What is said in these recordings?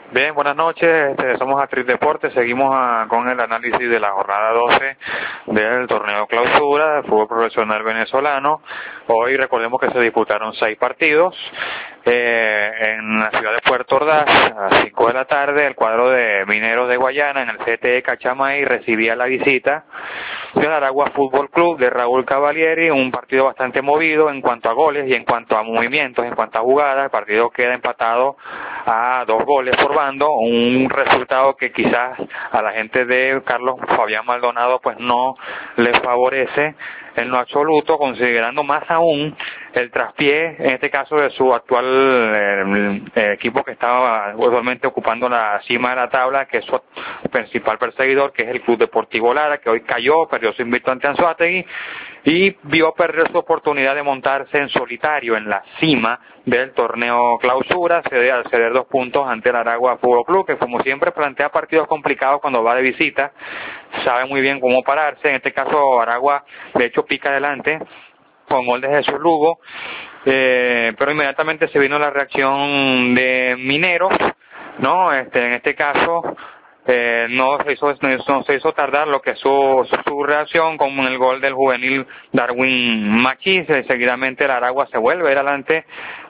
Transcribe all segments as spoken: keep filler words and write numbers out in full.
Bien, buenas noches, este, somos Actriz Deportes, seguimos a, con el análisis de la jornada doce del torneo clausura del fútbol profesional venezolano. Hoy recordemos que se disputaron seis partidos eh, en la ciudad de Puerto Ordaz a las cinco de la tarde. El cuadro de Mineros de Guayana en el C T E Cachamay recibía la visita del Aragua Fútbol Club de Raúl Cavalieri, un partido bastante movido en cuanto a goles y en cuanto a movimientos, en cuanto a jugadas. El partido queda empatado a dos goles por bando, un resultado que quizás a la gente de Carlos Fabián Maldonado pues no le favorece en lo absoluto, considerando más aún el traspié, en este caso de su actual eh, eh, equipo que estaba actualmente ocupando la cima de la tabla, que es su principal perseguidor, que es el Club Deportivo Lara, que hoy cayó, perdió su invicto ante Anzoátegui y vio perder su oportunidad de montarse en solitario en la cima del torneo clausura, cede al ceder dos puntos ante el Aragua Fútbol Club, que como siempre plantea partidos complicados cuando va de visita, sabe muy bien cómo pararse. En este caso Aragua de hecho pica adelante con gol de Jesús Lugo, eh, pero inmediatamente se vino la reacción de Mineros, no, este, en este caso Eh, no se hizo no se hizo tardar lo que es su, su reacción con el gol del juvenil Darwin Machís. Seguidamente el Aragua se vuelve adelante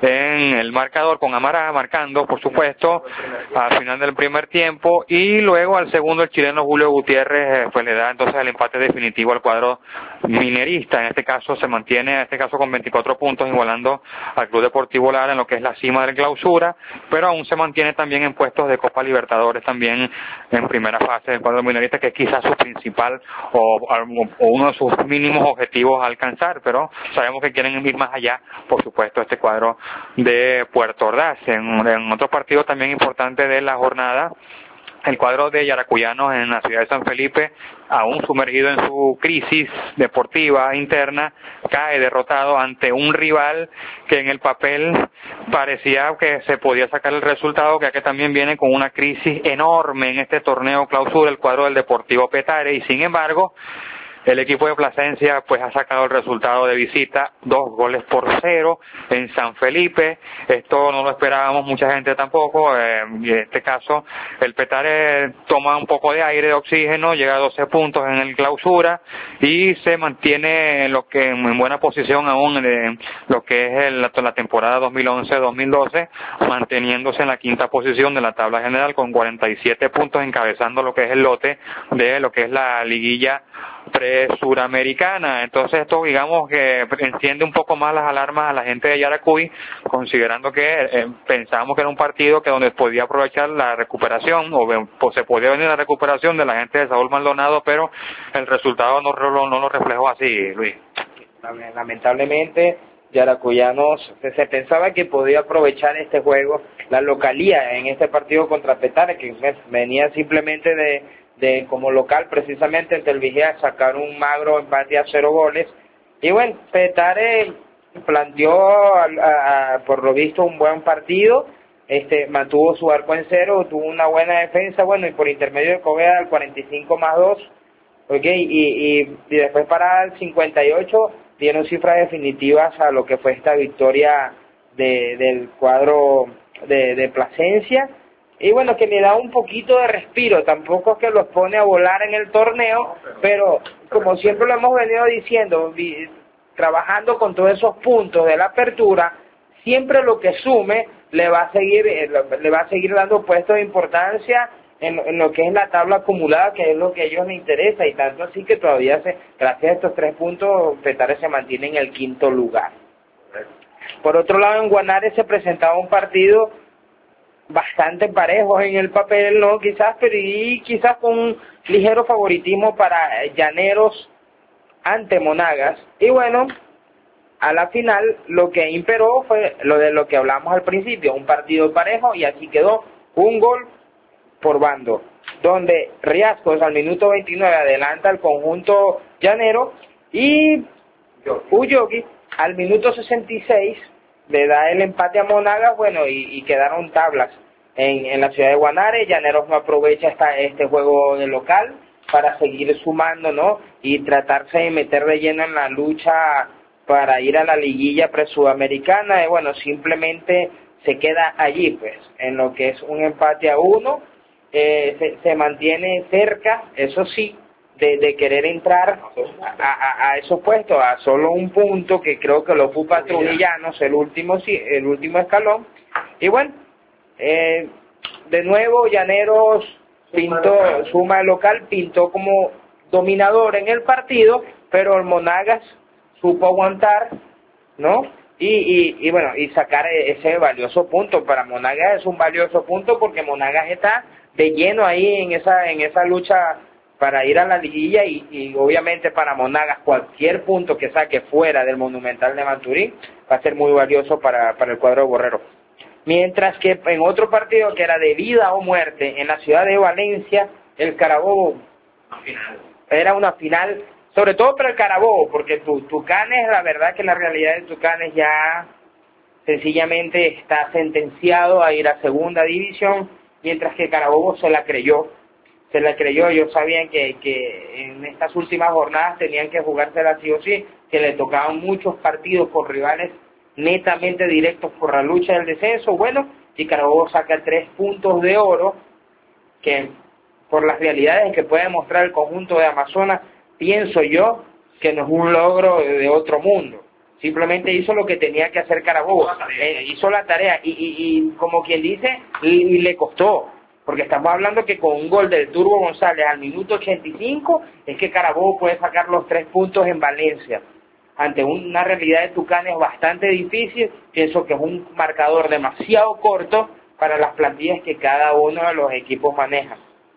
en el marcador con Amará marcando, por supuesto, al final del primer tiempo, y luego al segundo el chileno Julio Gutiérrez eh, pues le da entonces el empate definitivo al cuadro minerista. En este caso se mantiene, en este caso con veinticuatro puntos, igualando al Club Deportivo Lara en lo que es la cima de la clausura, pero aún se mantiene también en puestos de Copa Libertadores también en primera fase del cuadro minerista, que es quizás su principal o, o uno de sus mínimos objetivos a alcanzar, pero sabemos que quieren ir más allá, por supuesto, este cuadro de Puerto Ordaz. En, en otro partido también importante de la jornada, el cuadro de Yaracuyanos en la ciudad de San Felipe, aún sumergido en su crisis deportiva interna, cae derrotado ante un rival que en el papel parecía que se podía sacar el resultado, ya que también viene con una crisis enorme en este torneo clausura, el cuadro del Deportivo Petare, y sin embargo el equipo de Plasencia pues ha sacado el resultado de visita, dos goles por cero en San Felipe. Esto no lo esperábamos mucha gente tampoco. Eh, en este caso el Petare toma un poco de aire, de oxígeno, llega a doce puntos en el clausura y se mantiene en lo que en buena posición aún en lo que es el, la temporada dos mil once dos mil doce, manteniéndose en la quinta posición de la tabla general con cuarenta y siete puntos, encabezando lo que es el lote de lo que es la liguilla pre-suramericana. Entonces esto digamos que enciende un poco más las alarmas a la gente de Yaracuy, considerando que eh, pensábamos que era un partido que donde podía aprovechar la recuperación o, o se podía venir la recuperación de la gente de Saúl Maldonado, pero el resultado no, no, no lo reflejó así, Luis. Lamentablemente Yaracuyanos se pensaba que podía aprovechar este juego, la localía en este partido contra Petare, que venía simplemente de de como local precisamente ante el Vigía, sacar un magro empate a cero goles. Y bueno, Petare planteó a, a, a, por lo visto un buen partido, este mantuvo su arco en cero, tuvo una buena defensa, bueno, y por intermedio de Covea al cuarenta y cinco más dos, okay, y, y, y después para el cincuenta y ocho dieron cifras definitivas a lo que fue esta victoria de, del cuadro de, de Plasencia. Y bueno, que le da un poquito de respiro, tampoco es que los pone a volar en el torneo, pero como siempre lo hemos venido diciendo, trabajando con todos esos puntos de la apertura, siempre lo que sume le va a seguir le va a seguir dando puestos de importancia en, en lo que es la tabla acumulada, que es lo que a ellos les interesa, y tanto así que todavía, se, gracias a estos tres puntos, Petare se mantiene en el quinto lugar. Por otro lado, en Guanare se presentaba un partido bastante parejos en el papel, no quizás, pero y quizás con un ligero favoritismo para Llaneros ante Monagas. Y bueno, a la final lo que imperó fue lo de lo que hablamos al principio, un partido parejo, y así quedó, un gol por bando, donde Riascos al minuto veintinueve adelanta al conjunto llanero, y Ullogi al minuto sesenta y seis le da el empate a Monagas, bueno, y, y quedaron tablas en, en la ciudad de Guanare. Llaneros no aprovecha esta, este juego de local para seguir sumando, ¿no? Y tratarse de meter de lleno en la lucha para ir a la liguilla pre-sudamericana. Y bueno, simplemente se queda allí, pues, en lo que es un empate a uno, eh, se, se mantiene cerca, eso sí, de, de querer entrar a, a, a esos puestos, a solo un punto que creo que lo ocupa Trujillanos, el último, sí, el último escalón, y bueno, eh, de nuevo Llaneros pintó, suma local, pintó como dominador en el partido, pero el Monagas supo aguantar, ¿no? Y, y, y bueno, y sacar ese valioso punto. Para Monagas es un valioso punto porque Monagas está de lleno ahí en esa en esa lucha para ir a la liguilla y, y obviamente para Monagas cualquier punto que saque fuera del Monumental de Maturín va a ser muy valioso para, para el cuadro de Borrero. Mientras que en otro partido que era de vida o muerte en la ciudad de Valencia, el Carabobo era una final, sobre todo para el Carabobo, porque tu, Tucanes, la verdad que la realidad de Tucanes ya sencillamente está sentenciado a ir a segunda división, mientras que Carabobo se la creyó, se la creyó, ellos sabían que, que en estas últimas jornadas tenían que jugársela sí o sí, que le tocaban muchos partidos por rivales netamente directos por la lucha del descenso, bueno, y Carabobo saca tres puntos de oro, que por las realidades que puede mostrar el conjunto de Amazonas, pienso yo que no es un logro de otro mundo, simplemente hizo lo que tenía que hacer Carabobo, eh, hizo la tarea, y, y, y como quien dice, y, y le costó, porque estamos hablando que con un gol del Turbo González al minuto ochenta y cinco, es que Carabobo puede sacar los tres puntos en Valencia, ante una realidad de Tucanes bastante difícil. Pienso que es un marcador demasiado corto para las plantillas que cada uno de los equipos maneja.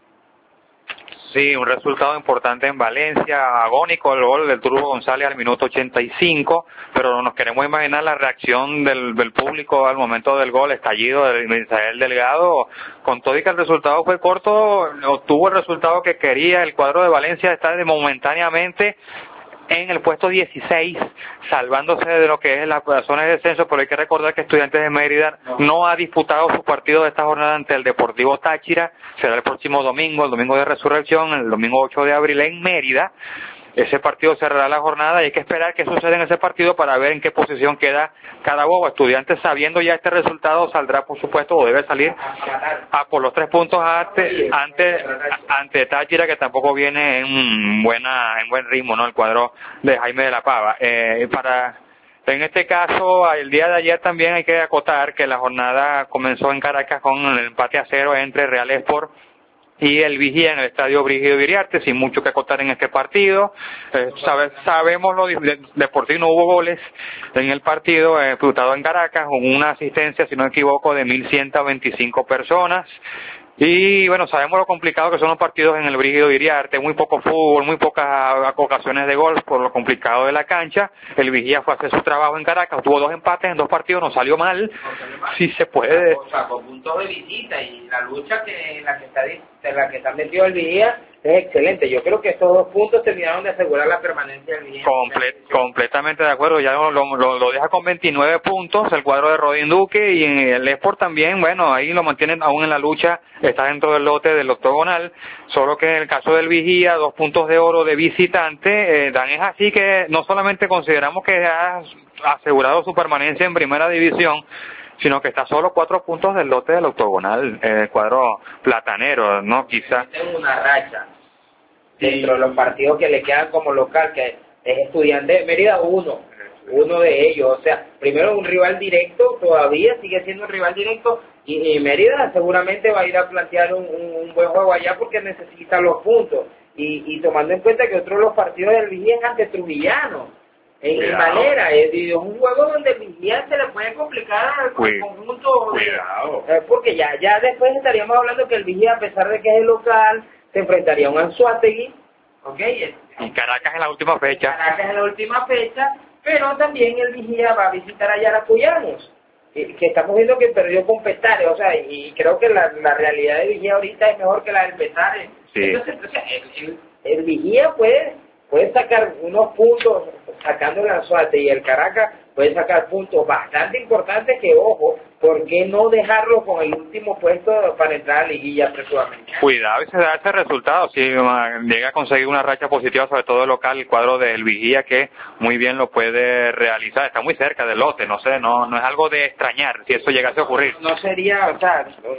Sí, un resultado importante en Valencia, agónico el gol del Turbo González al minuto ochenta y cinco, pero nos queremos imaginar la reacción del, del público al momento del gol, estallido de Israel Delgado. Con todo y que el resultado fue corto, obtuvo el resultado que quería. El cuadro de Valencia está momentáneamente en el puesto dieciséis, salvándose de lo que es la zona de descenso, pero hay que recordar que Estudiantes de Mérida no ha disputado su partido de esta jornada ante el Deportivo Táchira, será el próximo domingo, el domingo de resurrección, el domingo ocho de abril en Mérida. Ese partido cerrará la jornada y hay que esperar qué sucede en ese partido para ver en qué posición queda Carabobo. Estudiantes, sabiendo ya este resultado, saldrá por supuesto o debe salir a por los tres puntos ante ante ante Táchira, que tampoco viene en buena en buen ritmo, ¿no? El cuadro de Jaime de la Pava. Eh, para En este caso, el día de ayer también hay que acotar que la jornada comenzó en Caracas con el empate a cero entre Real Sport y el Vigía en el estadio Brígido Viriarte, sin mucho que acotar en este partido. Eh, sabe, sabemos lo de, Deportivo, no hubo goles en el partido eh, disputado en Caracas, con una asistencia, si no me equivoco, de mil ciento veinticinco personas. Y bueno, sabemos lo complicado que son los partidos en el Brígido Viriarte, muy poco fútbol, muy pocas ocasiones de gol por lo complicado de la cancha. El Vigía fue a hacer su trabajo en Caracas, tuvo dos empates en dos partidos, no salió mal, si se puede. O sea, con puntos de visita y la lucha que en la que está en la que está metido el Vigía es excelente. Yo creo que estos dos puntos terminaron de asegurar la permanencia del Vigía. Comple completamente de acuerdo, ya lo, lo, lo deja con veintinueve puntos el cuadro de Rodín Duque, y en el Sport también, bueno, ahí lo mantienen aún en la lucha, está dentro del lote del octogonal, solo que en el caso del Vigía, dos puntos de oro de visitante, eh, dan es así que no solamente consideramos que ha asegurado su permanencia en primera división, sino que está solo cuatro puntos del lote del octogonal, el eh, cuadro platanero, ¿no? Quizá. Tengo una racha dentro de los partidos que le quedan como local, que es Estudiantes de Mérida, uno, uno de ellos, o sea, primero un rival directo, todavía sigue siendo un rival directo, y, y Mérida seguramente va a ir a plantear un, un, un buen juego allá porque necesita los puntos, y, y tomando en cuenta que otro de los partidos del Vigía es ante Trujillano, en el Valera, es, es un juego donde el Vigía se le puede complicar al conjunto, cuidado, eh, porque ya ya después estaríamos hablando que el Vigía, a pesar de que es el local, se enfrentaría a un Anzoátegui, ¿ok? Y Caracas en la última fecha. Caracas en la última fecha, pero también el Vigía va a visitar a Yaracuyanos, que, que estamos viendo que perdió con Petare, o sea, y creo que la, la realidad de Vigía ahorita es mejor que la del Petare. Sí. Entonces, o sea, el, el, el Vigía puede puede sacar unos puntos sacando el Anzoátegui y el Caracas, puede sacar puntos bastante importantes que, ojo, ¿por qué no dejarlo con el último puesto para entrar a la liguilla presuamente? Cuidado y se da ese resultado, si llega a conseguir una racha positiva, sobre todo local, el cuadro del Vigía, que muy bien lo puede realizar, está muy cerca del lote, no sé, no no es algo de extrañar si eso llegase a ocurrir. No sería, o sea,